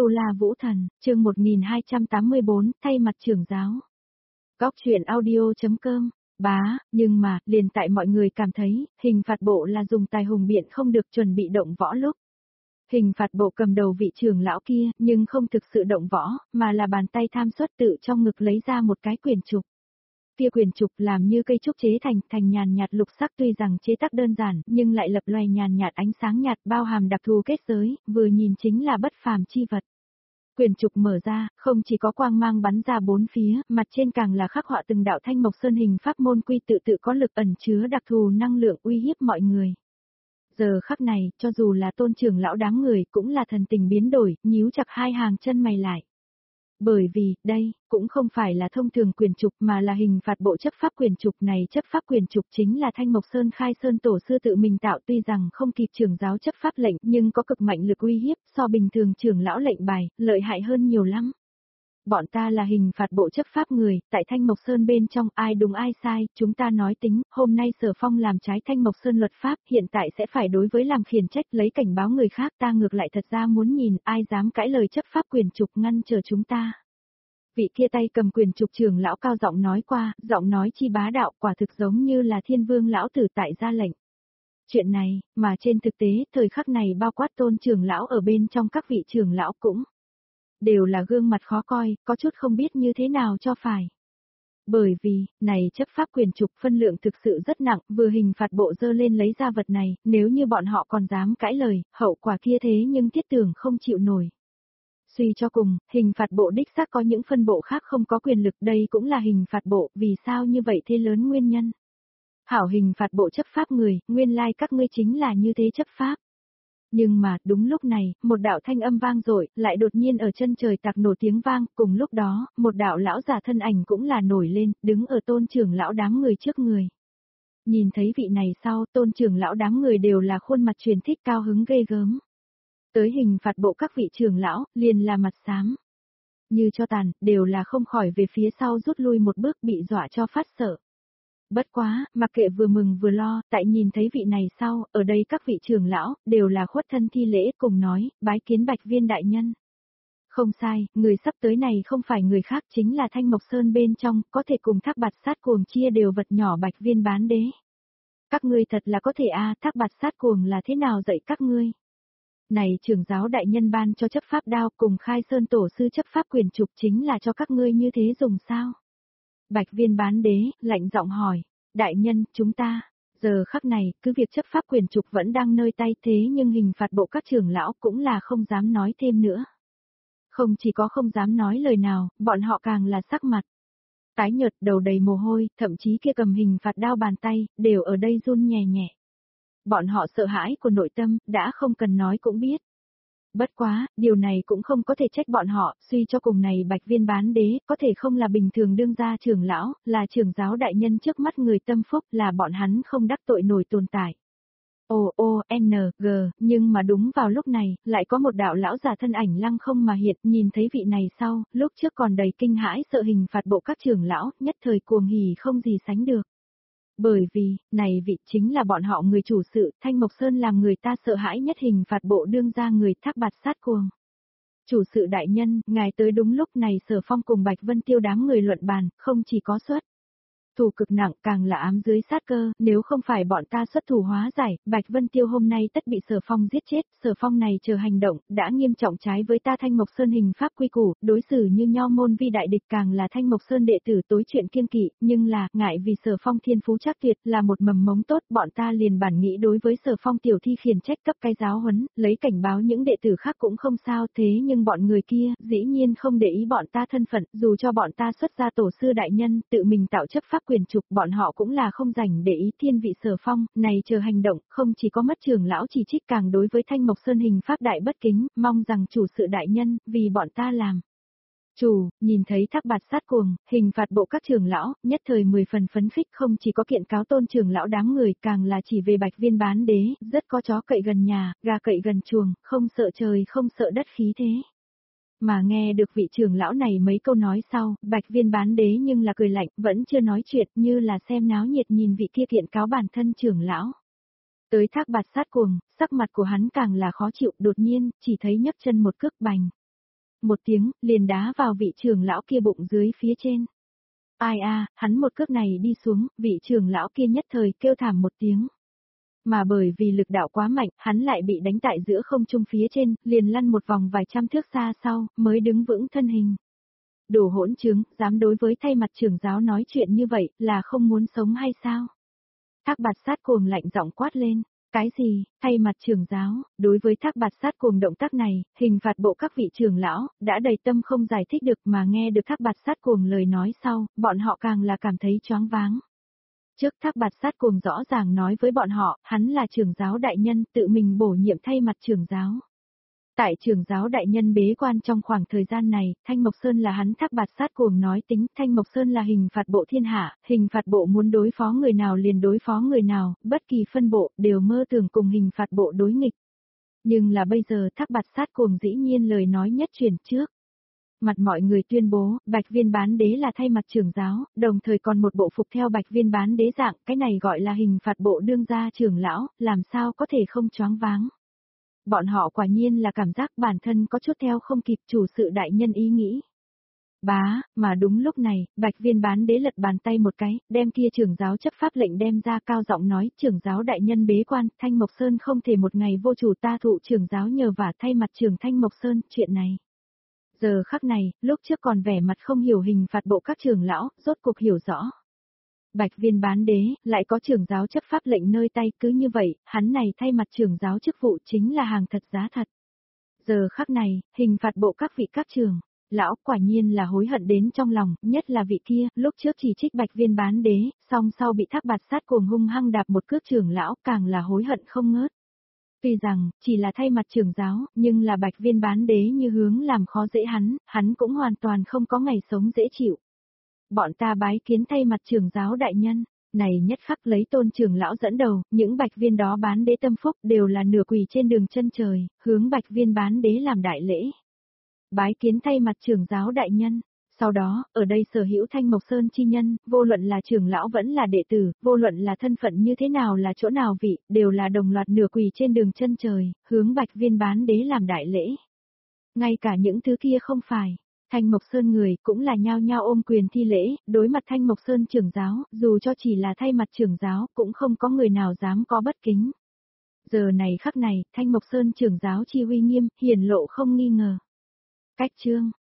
Tu La Vũ Thần, chương 1284, thay mặt trưởng giáo. Góc truyện audio.com, nhưng mà, liền tại mọi người cảm thấy, hình phạt bộ là dùng tài hùng biện không được chuẩn bị động võ lúc. Hình phạt bộ cầm đầu vị trưởng lão kia, nhưng không thực sự động võ, mà là bàn tay tham suất tự trong ngực lấy ra một cái quyển trục. Kia quyển trục làm như cây trúc chế thành nhàn nhạt lục sắc, tuy rằng chế tác đơn giản, nhưng lại lập loè nhàn nhạt ánh sáng nhạt, bao hàm đặc thù kết giới, vừa nhìn chính là bất phàm chi vật. Quyển trục mở ra, không chỉ có quang mang bắn ra bốn phía, mặt trên càng là khắc họa từng đạo thanh mộc sơn hình pháp môn quy tự có lực ẩn chứa đặc thù năng lượng uy hiếp mọi người. Giờ khắc này, cho dù là Tôn trưởng lão đám người cũng là thần tình biến đổi, nhíu chặt hai hàng chân mày lại. Bởi vì, đây, cũng không phải là thông thường quyền trục mà là hình phạt bộ chấp pháp quyền trục này. Chấp pháp quyền trục chính là Thanh Mộc Sơn Khai Sơn Tổ sư tự mình tạo, tuy rằng không kịp trưởng giáo chấp pháp lệnh nhưng có cực mạnh lực uy hiếp, so bình thường trưởng lão lệnh bài, lợi hại hơn nhiều lắm. Bọn ta là hình phạt bộ chấp pháp người, tại Thanh Mộc Sơn bên trong ai đúng ai sai, chúng ta nói tính, hôm nay Sở Phong làm trái Thanh Mộc Sơn luật pháp, hiện tại sẽ phải đối với làm khiển trách, lấy cảnh báo người khác, ta ngược lại thật ra muốn nhìn ai dám cãi lời chấp pháp quyền trục ngăn trở chúng ta. Vị kia tay cầm quyền trục trưởng lão cao giọng nói qua, giọng nói chi bá đạo, quả thực giống như là Thiên Vương lão tử tại ra lệnh. Chuyện này, mà trên thực tế, thời khắc này bao quát Tôn trưởng lão ở bên trong các vị trưởng lão cũng đều là gương mặt khó coi, có chút không biết như thế nào cho phải. Bởi vì, này chấp pháp quyền trục phân lượng thực sự rất nặng, vừa hình phạt bộ dơ lên lấy ra vật này, nếu như bọn họ còn dám cãi lời, hậu quả kia thế nhưng thiết tưởng không chịu nổi. Suy cho cùng, hình phạt bộ đích xác có những phân bộ khác không có quyền lực, đây cũng là hình phạt bộ, vì sao như vậy thế lớn nguyên nhân. Hảo hình phạt bộ chấp pháp người, nguyên lai các ngươi chính là như thế chấp pháp. Nhưng mà, đúng lúc này, một đạo thanh âm vang dội, lại đột nhiên ở chân trời tạc nổ tiếng vang, cùng lúc đó, một đạo lão già thân ảnh cũng là nổi lên, đứng ở Tôn trưởng lão đám người trước người. Nhìn thấy vị này sau, Tôn trưởng lão đám người đều là khuôn mặt truyền thích cao hứng ghê gớm. Tới hình phạt bộ các vị trưởng lão, liền là mặt xám. Như cho tàn, đều là không khỏi về phía sau rút lui một bước, bị dọa cho phát sợ. Bất quá, mặc kệ vừa mừng vừa lo, tại nhìn thấy vị này sau, ở đây các vị trưởng lão, đều là khuất thân thi lễ cùng nói, bái kiến Bạch Viên đại nhân. Không sai, người sắp tới này không phải người khác chính là Thanh Mộc Sơn bên trong, có thể cùng Thác Bạt Sát Cuồng chia đều vật nhỏ Bạch Viên bán đế. Các ngươi thật là có thể Thác Bạt Sát Cuồng là thế nào dạy các ngươi? Này trưởng giáo đại nhân ban cho chấp pháp đao cùng Khai Sơn Tổ sư chấp pháp quyền trục chính là cho các ngươi như thế dùng sao? Bạch Viên bán đế, lạnh giọng hỏi, đại nhân, chúng ta, giờ khắc này, cứ việc chấp pháp quyền trục vẫn đang nơi tay thế nhưng hình phạt bộ các trưởng lão cũng là không dám nói thêm nữa. Không chỉ có không dám nói lời nào, bọn họ càng là sắc mặt tái nhợt, đầu đầy mồ hôi, thậm chí kia cầm hình phạt đao bàn tay, đều ở đây run nhẹ nhẹ. Bọn họ sợ hãi của nội tâm, đã không cần nói cũng biết. Bất quá, điều này cũng không có thể trách bọn họ, suy cho cùng này Bạch Viên bán đế, có thể không là bình thường đương gia trưởng lão, là trưởng giáo đại nhân trước mắt người tâm phúc, là bọn hắn không đắc tội nổi tồn tại. Nhưng mà đúng vào lúc này, lại có một đạo lão già thân ảnh lăng không mà hiện, nhìn thấy vị này sau, lúc trước còn đầy kinh hãi sợ hình phạt bộ các trưởng lão, nhất thời cuồng hỉ không gì sánh được. Bởi vì, này vị chính là bọn họ người chủ sự, Thanh Mộc Sơn làm người ta sợ hãi nhất hình phạt bộ đương ra người Thác Bạt Sát Cuồng. Chủ sự đại nhân, ngài tới đúng lúc này Sở Phong cùng Bạch Vân Tiêu đám người luận bàn, không chỉ có xuất thủ cực nặng, càng là ám dưới sát cơ, nếu không phải bọn ta xuất thủ hóa giải, Bạch Vân Tiêu hôm nay tất bị Sở Phong giết chết, Sở Phong này chờ hành động, đã nghiêm trọng trái với ta Thanh Mộc Sơn hình pháp quy củ, đối xử như nho môn vi đại địch, càng là Thanh Mộc Sơn đệ tử tối chuyện kiêng kỵ, nhưng là, ngại vì Sở Phong thiên phú chắc tuyệt, là một mầm mống tốt, bọn ta liền bản nghĩ đối với Sở Phong tiểu thi khiển trách cấp cái giáo huấn, lấy cảnh báo những đệ tử khác cũng không sao, thế nhưng bọn người kia, dĩ nhiên không để ý bọn ta thân phận, dù cho bọn ta xuất ra tổ sư đại nhân, tự mình tạo chấp pháp quyền trục, bọn họ cũng là không rảnh để ý thiên vị Sở Phong, này chờ hành động, không chỉ có mất trưởng lão chỉ trích, càng đối với Thanh Mộc Sơn hình pháp đại bất kính, mong rằng chủ sự đại nhân, vì bọn ta làm chủ. Nhìn thấy Thác Bạt Sát Cuồng, hình phạt bộ các trưởng lão, nhất thời 10 phần phấn khích, không chỉ có kiện cáo Tôn trưởng lão đám người, càng là chỉ về Bạch Viên bán đế, rất có chó cậy gần nhà, gà cậy gần chuồng, không sợ trời không sợ đất khí thế. Mà nghe được vị trưởng lão này mấy câu nói sau, Bạch Viên bán đế nhưng là cười lạnh, vẫn chưa nói chuyện, như là xem náo nhiệt nhìn vị kia kiện cáo bản thân trưởng lão. Tới Thác Bạt Sát Cuồng, sắc mặt của hắn càng là khó chịu, đột nhiên, chỉ thấy nhấc chân một cước bành. một tiếng, liền đá vào vị trưởng lão kia bụng dưới phía trên. Ai a, hắn một cước này đi xuống, vị trưởng lão kia nhất thời kêu thảm một tiếng. Mà bởi vì lực đạo quá mạnh, hắn lại bị đánh tại giữa không trung phía trên, liền lăn một vòng vài trăm thước xa sau, mới đứng vững thân hình. Đồ hỗn trướng, dám đối với thay mặt trưởng giáo nói chuyện như vậy, là không muốn sống hay sao? Thác Bạt Sát cuồng lạnh giọng quát lên. Cái gì, thay mặt trưởng giáo, đối với Thác Bạt Sát cuồng động tác này, hình phạt bộ các vị trưởng lão, đã đầy tâm không giải thích được mà nghe được Thác Bạt Sát cuồng lời nói sau, bọn họ càng là cảm thấy choáng váng. Trước Thác Bạt Sát cuồng rõ ràng nói với bọn họ, hắn là trưởng giáo đại nhân, tự mình bổ nhiệm thay mặt trưởng giáo. Tại trưởng giáo đại nhân bế quan trong khoảng thời gian này, Thanh Mộc Sơn là hắn Thác Bạt Sát cuồng nói tính, Thanh Mộc Sơn là hình phạt bộ thiên hạ, hình phạt bộ muốn đối phó người nào liền đối phó người nào, bất kỳ phân bộ, đều mơ tưởng cùng hình phạt bộ đối nghịch. Nhưng là bây giờ Thác Bạt Sát cuồng dĩ nhiên lời nói nhất truyền trước. Mặt mọi người tuyên bố, Bạch Viên Bán Đế là thay mặt trưởng giáo, đồng thời còn một bộ phục theo Bạch Viên Bán Đế dạng, cái này gọi là hình phạt bộ đương gia trưởng lão, làm sao có thể không choáng váng. Bọn họ quả nhiên là cảm giác bản thân có chút theo không kịp chủ sự đại nhân ý nghĩ. Bá, mà đúng lúc này, Bạch Viên Bán Đế lật bàn tay một cái, đem kia trưởng giáo chấp pháp lệnh đem ra cao giọng nói, trưởng giáo đại nhân bế quan, Thanh Mộc Sơn không thể một ngày vô chủ ta thụ trưởng giáo nhờ vả thay mặt trưởng Thanh Mộc Sơn, chuyện này. Giờ khắc này, lúc trước còn vẻ mặt không hiểu hình phạt bộ các trưởng lão, rốt cuộc hiểu rõ. Bạch Viên Bán Đế, lại có trưởng giáo chấp pháp lệnh nơi tay, cứ như vậy, hắn này thay mặt trưởng giáo chức vụ chính là hàng thật giá thật. Giờ khắc này, hình phạt bộ các vị các trưởng, lão quả nhiên là hối hận đến trong lòng, nhất là vị kia, lúc trước chỉ trích Bạch Viên Bán Đế, song sau bị Thác Bạt Sát cuồng hung hăng đạp một cước trưởng lão, càng là hối hận không ngớt. Tuy rằng, chỉ là thay mặt trưởng giáo, nhưng là Bạch Viên Bán Đế như hướng làm khó dễ hắn cũng hoàn toàn không có ngày sống dễ chịu. Bọn ta bái kiến thay mặt trưởng giáo đại nhân, này nhất khắc lấy tôn trưởng lão dẫn đầu, những Bạch Viên đó Bán Đế tâm phúc đều là nửa quỳ trên đường chân trời, hướng Bạch Viên Bán Đế làm đại lễ. Bái kiến thay mặt trưởng giáo đại nhân. Sau đó, ở đây sở hữu Thanh Mộc Sơn chi nhân, vô luận là trưởng lão vẫn là đệ tử, vô luận là thân phận như thế nào là chỗ nào vị, đều là đồng loạt nửa quỳ trên đường chân trời, hướng Bạch Viên Bán Đế làm đại lễ. Ngay cả những thứ kia không phải, Thanh Mộc Sơn người cũng là nhao nhao ôm quyền thi lễ, đối mặt Thanh Mộc Sơn trưởng giáo, dù cho chỉ là thay mặt trưởng giáo, cũng không có người nào dám có bất kính. Giờ này khắc này, Thanh Mộc Sơn trưởng giáo chi uy nghiêm, hiển lộ không nghi ngờ. Cách chương